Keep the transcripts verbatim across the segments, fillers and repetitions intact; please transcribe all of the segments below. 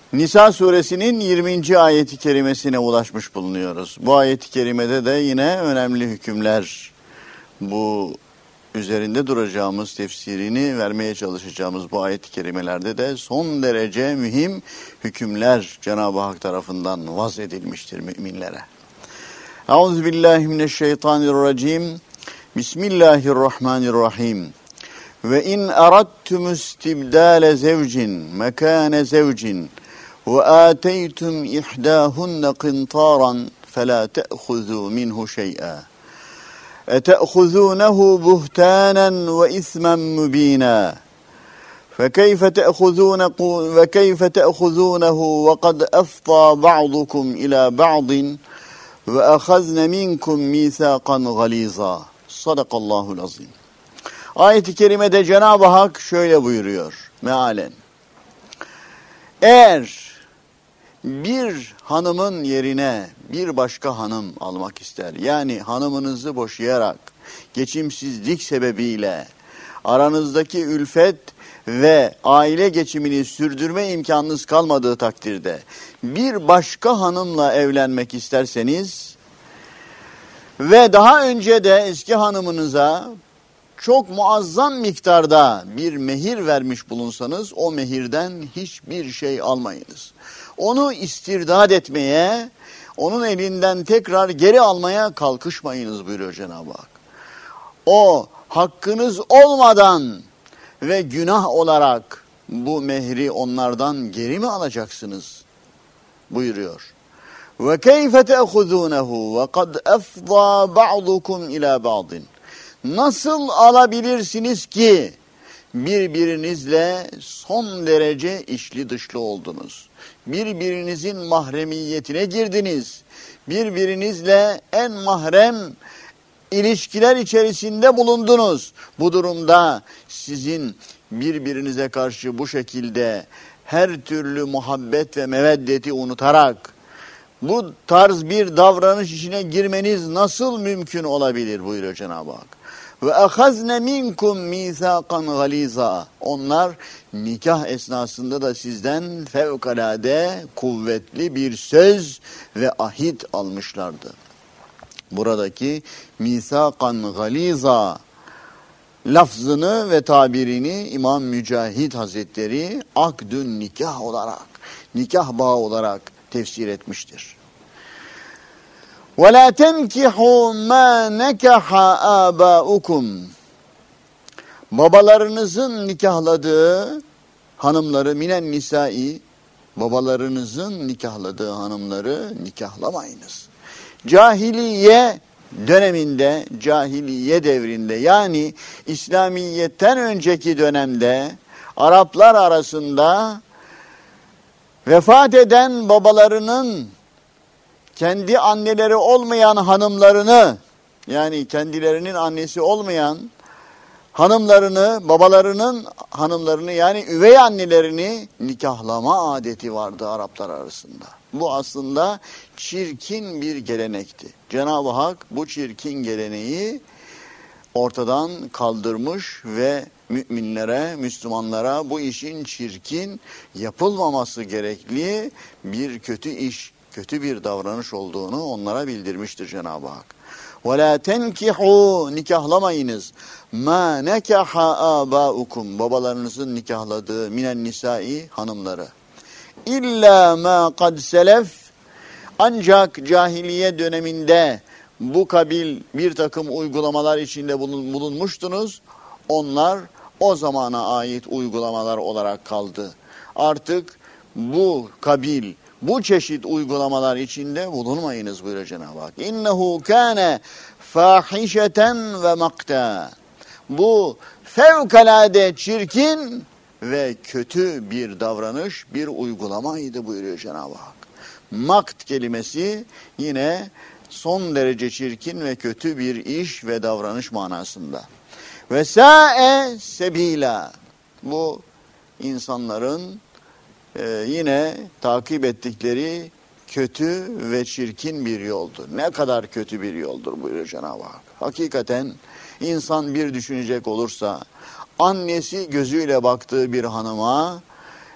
Nisa suresinin yirminci ayeti kerimesine ulaşmış bulunuyoruz. Bu ayeti kerimede de yine önemli hükümler, bu üzerinde duracağımız, tefsirini vermeye çalışacağımız bu ayet-i kerimelerde de son derece mühim hükümler Cenab-ı Hak tarafından vaz edilmiştir müminlere. Euzubillahimineşşeytanirracim. Bismillahirrahmanirrahim. Ve in aradtum istibdale zevcin mekane zevcin ve ateytum ihdahunne qintaran fela te'khuzû minhu şey'a. اَتَأْخُذُونَهُ بُهْتَانًا وَإِثْمًا مُب۪ينًا فَكَيْفَ تَأْخُذُونَهُ وَكَيْفَ تَأْخُذُونَهُ وَقَدْ أَفْضَى بَعْضُكُمْ إِلَى بَعْضٍ وَأَخَذْنَ مِنْكُمْ مِيثَاقًا غَلِيظًا. Sadakallahul azim. Ayet-i kerimede Cenab-ı Hak şöyle buyuruyor mealen. Eğer bir hanımın yerine bir başka hanım almak ister, yani hanımınızı boşayarak geçimsizlik sebebiyle aranızdaki ülfet ve aile geçimini sürdürme imkanınız kalmadığı takdirde bir başka hanımla evlenmek isterseniz ve daha önce de eski hanımınıza çok muazzam miktarda bir mehir vermiş bulunsanız o mehirden hiçbir şey almayınız. Onu istirdat etmeye, onun elinden tekrar geri almaya kalkışmayınız buyuruyor Cenab-ı Hak. O hakkınız olmadan ve günah olarak bu mehri onlardan geri mi alacaksınız buyuruyor. Ve keyfe te'khuzûnehu ve kad efdâ ba'dukum ilâ ba'din. Nasıl alabilirsiniz ki birbirinizle son derece içli dışlı oldunuz? Birbirinizin mahremiyetine girdiniz. Birbirinizle en mahrem ilişkiler içerisinde bulundunuz. Bu durumda sizin birbirinize karşı bu şekilde her türlü muhabbet ve meveddeti unutarak bu tarz bir davranış içine girmeniz nasıl mümkün olabilir buyuruyor Cenab-ı Hak. Ve ahazne minkum misakan galiza. Onlar nikah esnasında da sizden fevkalade kuvvetli bir söz ve ahit almışlardı. Buradaki misakan galiza lafzını ve tabirini İmam Mücahit Hazretleri akdün nikah olarak, nikah bağı olarak tefsir etmiştir. وَلَا تَنْكِحُوا مَا نَكَحَ آبَاؤُكُمْ. Babalarınızın nikahladığı hanımları minen nisai, babalarınızın nikahladığı hanımları nikahlamayınız. Cahiliye döneminde, cahiliye devrinde, yani İslamiyet'ten önceki dönemde Araplar arasında vefat eden babalarının kendi anneleri olmayan hanımlarını, yani kendilerinin annesi olmayan hanımlarını, babalarının hanımlarını, yani üvey annelerini nikahlama adeti vardı Araplar arasında. Bu aslında çirkin bir gelenekti. Cenab-ı Hak bu çirkin geleneği ortadan kaldırmış ve müminlere, Müslümanlara bu işin çirkin, yapılmaması gerekli bir kötü iş, kötü bir davranış olduğunu onlara bildirmiştir Cenab-ı Hak. وَلَا تَنْكِحُوا Nikahlamayınız. مَا نَكَحَ آبَاؤُكُمْ Babalarınızın nikahladığı minen nisai hanımları. İlla ma kad selef. Ancak cahiliye döneminde bu kabil bir takım uygulamalar içinde bulunmuştunuz. Onlar o zamana ait uygulamalar olarak kaldı. Artık bu kabil, bu çeşit uygulamalar içinde bulunmayınız buyuruyor Cenab-ı Hak. İnnehu kâne fâhişeten ve makta. Bu fevkalade çirkin ve kötü bir davranış, bir uygulamaydı buyuruyor Cenab-ı Hak. Makt kelimesi yine son derece çirkin ve kötü bir iş ve davranış manasında. Ve sâe sebîlâ. Bu insanların e, yine takip ettikleri kötü ve çirkin bir yoldur. Ne kadar kötü bir yoldur buyuruyor Cenab-ı Hak. Hakikaten insan bir düşünecek olursa annesi gözüyle baktığı bir hanıma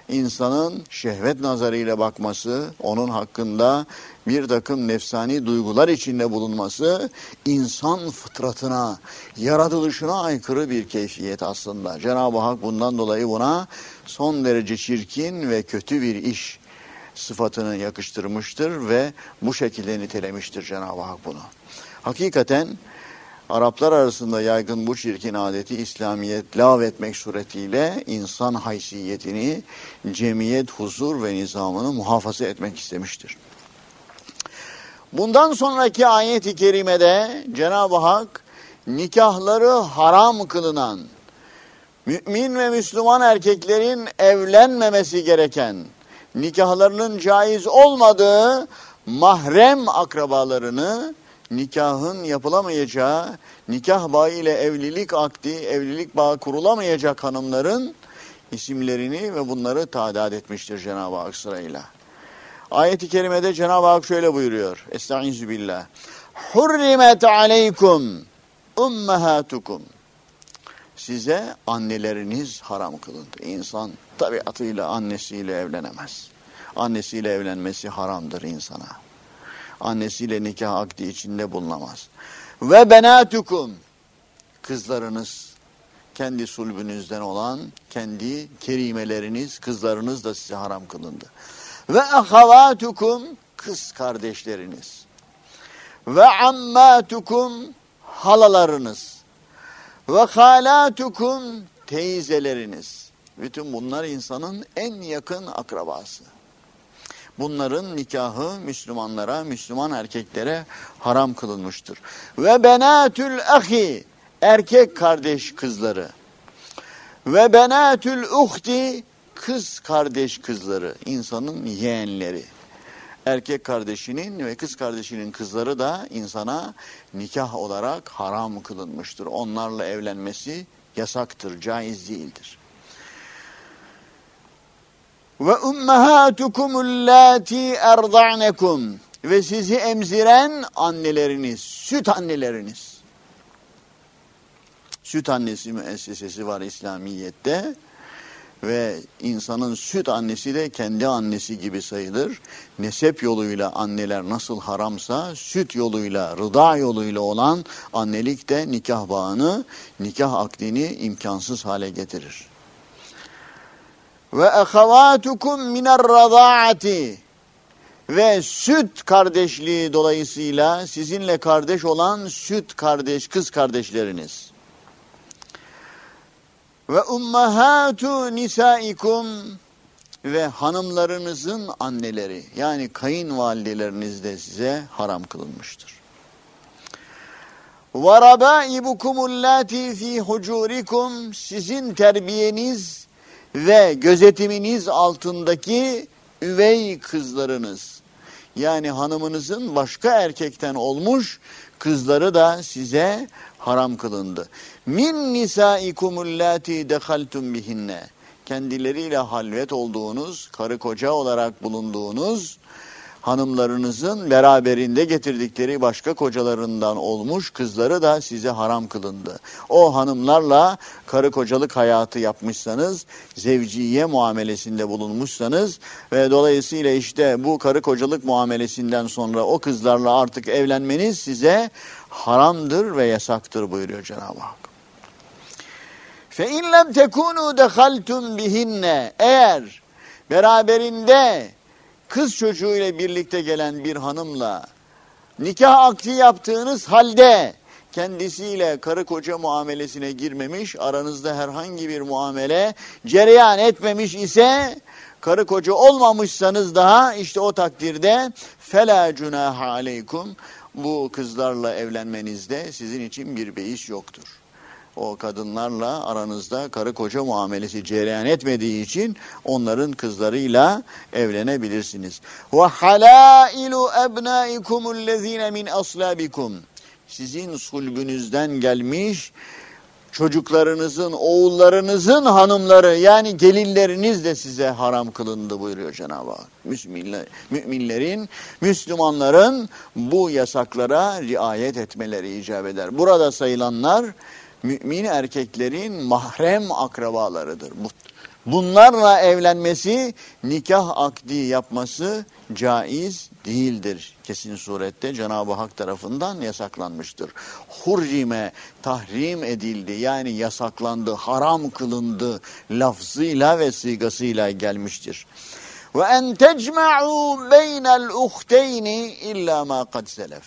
insanın şehvet nazarıyla bakması, onun hakkında bir takım nefsani duygular içinde bulunması, insan fıtratına, yaratılışına aykırı bir keyfiyet aslında. Cenab-ı Hak bundan dolayı buna son derece çirkin ve kötü bir iş sıfatını yakıştırmıştır ve bu şekilde nitelemiştir Cenab-ı Hak bunu. Hakikaten Araplar arasında yaygın bu çirkin adeti İslamiyet lağvetmek suretiyle insan haysiyetini, cemiyet, huzur ve nizamını muhafaza etmek istemiştir. Bundan sonraki ayet-i kerimede Cenab-ı Hak nikahları haram kılınan, mümin ve Müslüman erkeklerin evlenmemesi gereken, nikahlarının caiz olmadığı mahrem akrabalarını, nikahın yapılamayacağı, nikah bağı ile evlilik akdi, evlilik bağı kurulamayacak hanımların isimlerini ve bunları tadat etmiştir Cenab-ı Hak sırayla. Ayet-i kerimede Cenab-ı Hak şöyle buyuruyor. Estaizu billah. Hurrimet aleykum ummahatukum. Size anneleriniz haram kılındı. İnsan tabiatıyla annesiyle evlenemez. Annesiyle evlenmesi haramdır insana. Annesiyle nikah akdi içinde bulunamaz. Ve benatukum. Kızlarınız, kendi sulbünüzden olan, kendi kerimeleriniz, kızlarınız da size haram kılındı. Ve ahavatukum, kız kardeşleriniz. Ve ammatukum, halalarınız. Ve halatukum, teyzeleriniz. Bütün bunlar insanın en yakın akrabası. Bunların nikahı Müslümanlara, Müslüman erkeklere haram kılınmıştır. Ve benatül ahi, erkek kardeş kızları. Ve benatül uhti, kız kardeş kızları, insanın yeğenleri. Erkek kardeşinin ve kız kardeşinin kızları da insana nikah olarak haram kılınmıştır. Onlarla evlenmesi yasaktır, caiz değildir. Ve ummahatukumul-lati erda'nekum, ve sizi emziren anneleriniz, süt anneleriniz. Süt annesi müessesesi var İslamiyet'te ve insanın süt annesi de kendi annesi gibi sayılır. Nesep yoluyla anneler nasıl haramsa, süt yoluyla, rıda yoluyla olan annelik de nikah bağını, nikah akdini imkansız hale getirir. Ve ahavatukum minerradaati, ve süt kardeşliği dolayısıyla sizinle kardeş olan süt kardeş, kız kardeşleriniz. Ve ummahatu nisaikum, ve hanımlarınızın anneleri, yani kayınvalideleriniz de size haram kılınmıştır. Ve rabaibukumul-lati fi hucurikum, sizin terbiyeniz ve gözetiminiz altındaki üvey kızlarınız, yani hanımınızın başka erkekten olmuş kızları da size haram kılındı. Min nisaikumul-lati dehaltum bihinne, kendileriyle halvet olduğunuz, karı koca olarak bulunduğunuz hanımlarınızın beraberinde getirdikleri başka kocalarından olmuş kızları da size haram kılındı. O hanımlarla karı kocalık hayatı yapmışsanız, zevciye muamelesinde bulunmuşsanız ve dolayısıyla işte bu karı kocalık muamelesinden sonra o kızlarla artık evlenmeniz size haramdır ve yasaktır buyuruyor Cenab-ı Hak. فَاِنْ لَمْ تَكُونُوا دَخَلْتُمْ بِهِنَّ, eğer beraberinde kız çocuğuyla birlikte gelen bir hanımla nikah akdi yaptığınız halde kendisiyle karı koca muamelesine girmemiş, aranızda herhangi bir muamele cereyan etmemiş ise, karı koca olmamışsanız daha işte o takdirde فَلَا جُنَاهَ عَلَيْكُمْ, bu kızlarla evlenmenizde sizin için bir beis yoktur. O kadınlarla aranızda karı koca muamelesi cereyan etmediği için onların kızlarıyla evlenebilirsiniz. Ve halailu ebnaikumul-lezine min aslabikum, sizin sulbünüzden gelmiş çocuklarınızın, oğullarınızın hanımları, yani gelinleriniz de size haram kılındı buyuruyor Cenab-ı Hak. Müminler, müminlerin, Müslümanların bu yasaklara riayet etmeleri icap eder. Burada sayılanlar mümin erkeklerin mahrem akrabalarıdır. bunlarla evlenmesi, nikah akdi yapması caiz değildir. Kesin surette Cenab-ı Hak tarafından yasaklanmıştır. Hurrime, tahrim edildi, yani yasaklandı, haram kılındı lafzıyla ve sigasıyla gelmiştir. Ve en tecma'u beynel uhteyni illa ma kad selef.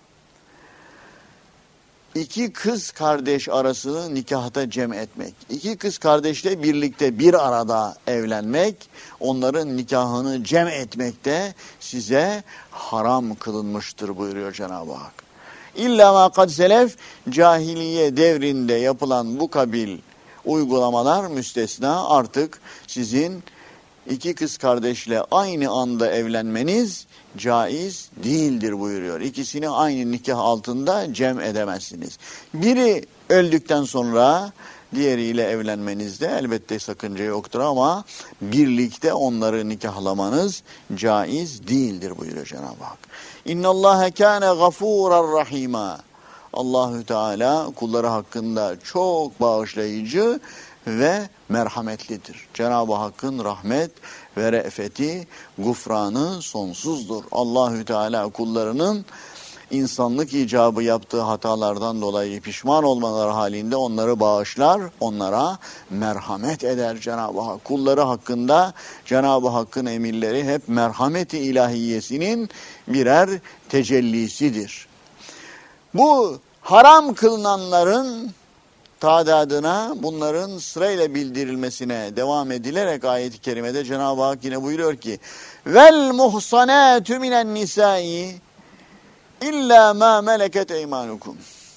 İki kız kardeş arasını nikahta cem etmek, iki kız kardeşle birlikte bir arada evlenmek, onların nikahını cem etmek de size haram kılınmıştır buyuruyor Cenab-ı Hak. İlla ma kad selef, cahiliye devrinde yapılan bu kabil uygulamalar müstesna, artık sizin iki kız kardeşle aynı anda evlenmeniz caiz değildir buyuruyor. İkisini aynı nikah altında cem edemezsiniz. Biri öldükten sonra diğeriyle evlenmenizde elbette sakınca yoktur ama birlikte onları nikahlamanız caiz değildir buyuruyor Cenab-ı Hak. İnnallâhe kâne gafûran rahîmâ. Allahü Teala kulları hakkında çok bağışlayıcı ve merhametlidir. Cenab-ı Hakk'ın rahmet ve re'feti, gufranı sonsuzdur. Allahü Teala kullarının insanlık icabı yaptığı hatalardan dolayı pişman olmaları halinde onları bağışlar, onlara merhamet eder Cenab-ı Hak. Kulları hakkında Cenab-ı Hakk'ın emirleri hep merhameti ilahiyesinin birer tecellisidir. Bu haram kılınanların tadadına, bunların sırayla bildirilmesine devam edilerek ayet-i kerimede Cenab-ı Hak yine buyuruyor ki vel muhsanatu minen nisai illa ma meleket eymanukum.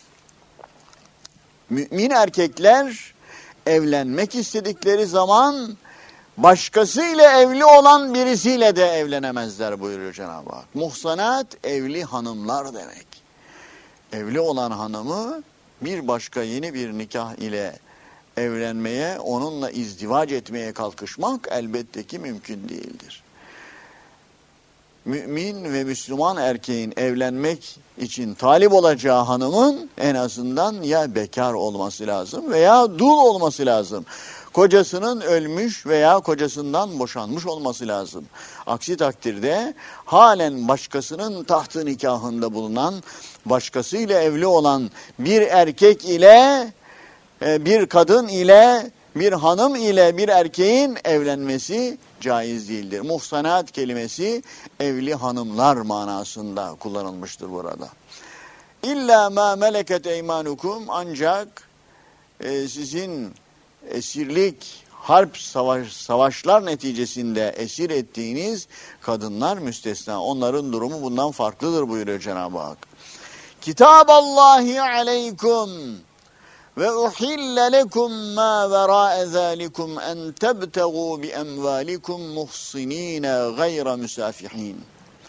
Mümin erkekler evlenmek istedikleri zaman başkasıyla evli olan birisiyle de evlenemezler buyuruyor Cenab-ı Hak. Muhsanat evli hanımlar demek. Evli olan hanımı bir başka yeni bir nikah ile evlenmeye, onunla izdivac etmeye kalkışmak elbette ki mümkün değildir. Mümin ve Müslüman erkeğin evlenmek için talip olacağı hanımın en azından ya bekar olması lazım veya dul olması lazım. Kocasının ölmüş veya kocasından boşanmış olması lazım. Aksi takdirde halen başkasının tahtı nikahında bulunan, başkasıyla evli olan bir erkek ile, bir kadın ile, bir hanım ile bir erkeğin evlenmesi caiz değildir. Muhsanat kelimesi evli hanımlar manasında kullanılmıştır burada. İlla ma meleket eymanukum, ancak e, sizin esirlik, harp savaş, savaşlar neticesinde esir ettiğiniz kadınlar müstesna. Onların durumu bundan farklıdır buyuruyor Cenab-ı Hak. Kitaballahi aleykum ve uhille lekum ma vera'e zalikum en tebtegu bi emvalikum muhsinine gayra müsafihin.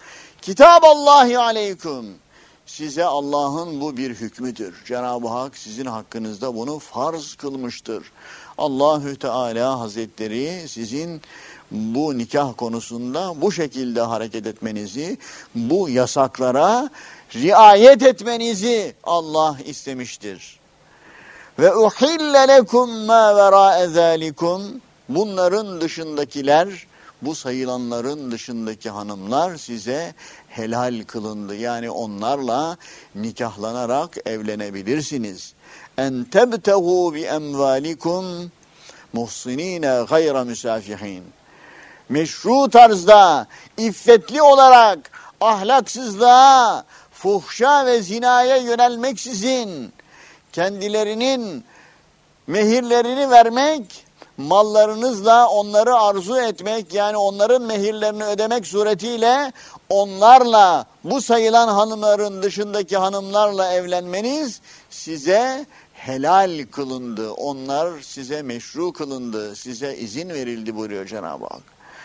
Kitaballahi aleykum. Size Allah'ın bu bir hükmüdür. Cenab-ı Hak sizin hakkınızda bunu farz kılmıştır. Allahü Teala Hazretleri sizin bu nikah konusunda bu şekilde hareket etmenizi, bu yasaklara riayet etmenizi Allah istemiştir. Ve uhille lekum ma vera'e zalikum. Bunların dışındakiler, bu sayılanların dışındaki hanımlar size helal kılındı. Yani onlarla nikahlanarak evlenebilirsiniz. En tebtegu bi emvalikum muhsinine gayra müsafihin. Meşru tarzda, iffetli olarak, ahlaksızlığa, fuhşa ve zinaya yönelmeksizin kendilerinin mehirlerini vermek, mallarınızla onları arzu etmek, yani onların mehirlerini ödemek suretiyle onlarla, bu sayılan hanımların dışındaki hanımlarla evlenmeniz size helal kılındı. Onlar size meşru kılındı, size izin verildi buyuruyor Cenab-ı Hak.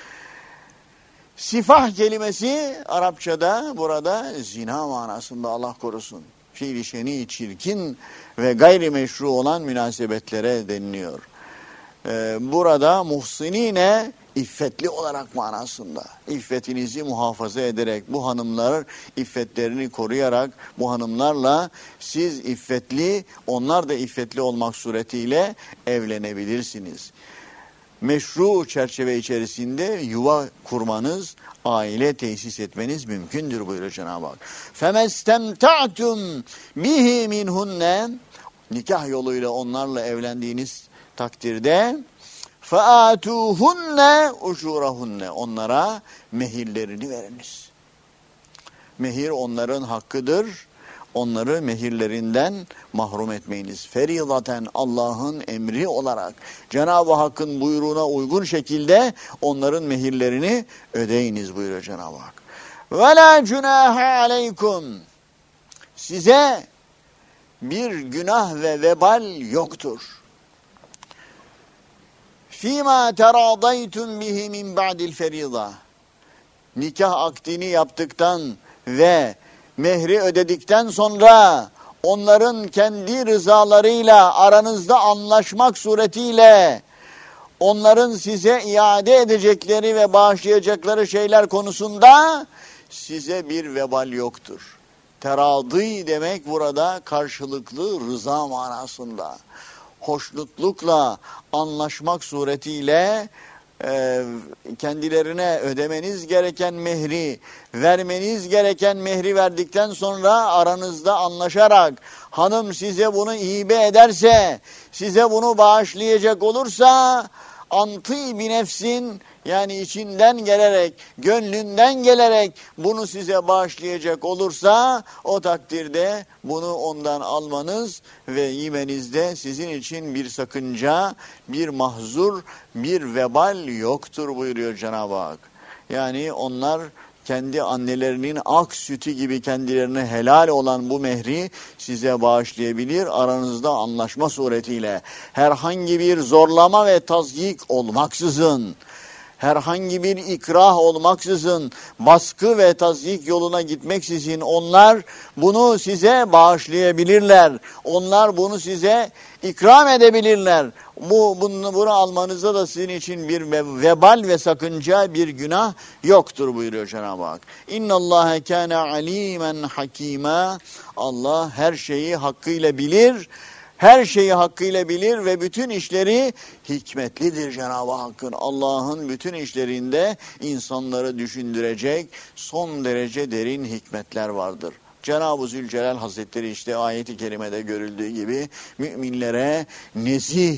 Sifah kelimesi Arapçada burada zina manasında, Allah korusun. Fiil-i şeni, çirkin ve gayrimeşru olan münasebetlere deniliyor. Ee, burada muhsinine iffetli olarak manasında. İffetinizi muhafaza ederek, bu hanımlar iffetlerini koruyarak, bu hanımlarla siz iffetli, onlar da iffetli olmak suretiyle evlenebilirsiniz. meşru çerçeve içerisinde yuva kurmanız, aile tesis etmeniz mümkündür buyuruyor Cenab-ı Hak. فَمَسْتَمْتَعْتُمْ بِهِ مِنْهُنَّ Nikah yoluyla onlarla evlendiğiniz takdirde فَآتُوهُنَّ اُجُورَهُنَّ Onlara mehirlerini veriniz. Mehir onların hakkıdır. Onları mehirlerinden mahrum etmeyiniz. Ferizaten Allah'ın emri olarak Cenab-ı Hakk'ın buyruğuna uygun şekilde onların mehirlerini ödeyiniz buyuruyor Cenab-ı Hak. Ve la cunaha aleykum Size bir günah ve vebal yoktur. Fîmâ teradaytum bihi min ba'dil feriza Nikah akdini yaptıktan ve mehri ödedikten sonra onların kendi rızalarıyla aranızda anlaşmak suretiyle onların size iade edecekleri ve bağışlayacakları şeyler konusunda size bir vebal yoktur. Teradı demek burada karşılıklı rıza manasında. Hoşnutlukla anlaşmak suretiyle e, kendilerine ödemeniz gereken mehri, vermeniz gereken mehri verdikten sonra aranızda anlaşarak hanım size bunu hibe ederse, size bunu bağışlayacak olursa antı bi nefsin yani içinden gelerek, gönlünden gelerek bunu size bağışlayacak olursa o takdirde bunu ondan almanız ve yemenizde sizin için bir sakınca, bir mahzur, bir vebal yoktur buyuruyor Cenab-ı Hak. Yani onlar kendi annelerinin ak sütü gibi kendilerine helal olan bu mehri size bağışlayabilir. Aranızda anlaşma suretiyle herhangi bir zorlama ve tazyik olmaksızın, herhangi bir ikrah olmaksızın, baskı ve tazyik yoluna gitmeksizin onlar bunu size bağışlayabilirler. Onlar bunu size ikram edebilirler. Bu bunu, bunu almanızda da sizin için bir vebal ve sakınca, bir günah yoktur buyuruyor Cenab-ı Hak. İnnallâhe kâne alîmen hakîmâ. Allah her şeyi hakkıyla bilir. Her şeyi hakkıyla bilir ve bütün işleri hikmetlidir Cenab-ı Hakk'ın. Allah'ın bütün işlerinde insanları düşündürecek son derece derin hikmetler vardır. Cenab-ı Zülcelal Hazretleri işte ayet-i kerimede görüldüğü gibi müminlere nezih,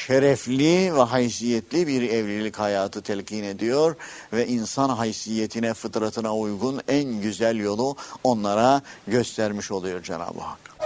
şerefli ve haysiyetli bir evlilik hayatı telkin ediyor ve insan haysiyetine, fıtratına uygun en güzel yolu onlara göstermiş oluyor Cenab-ı Hak.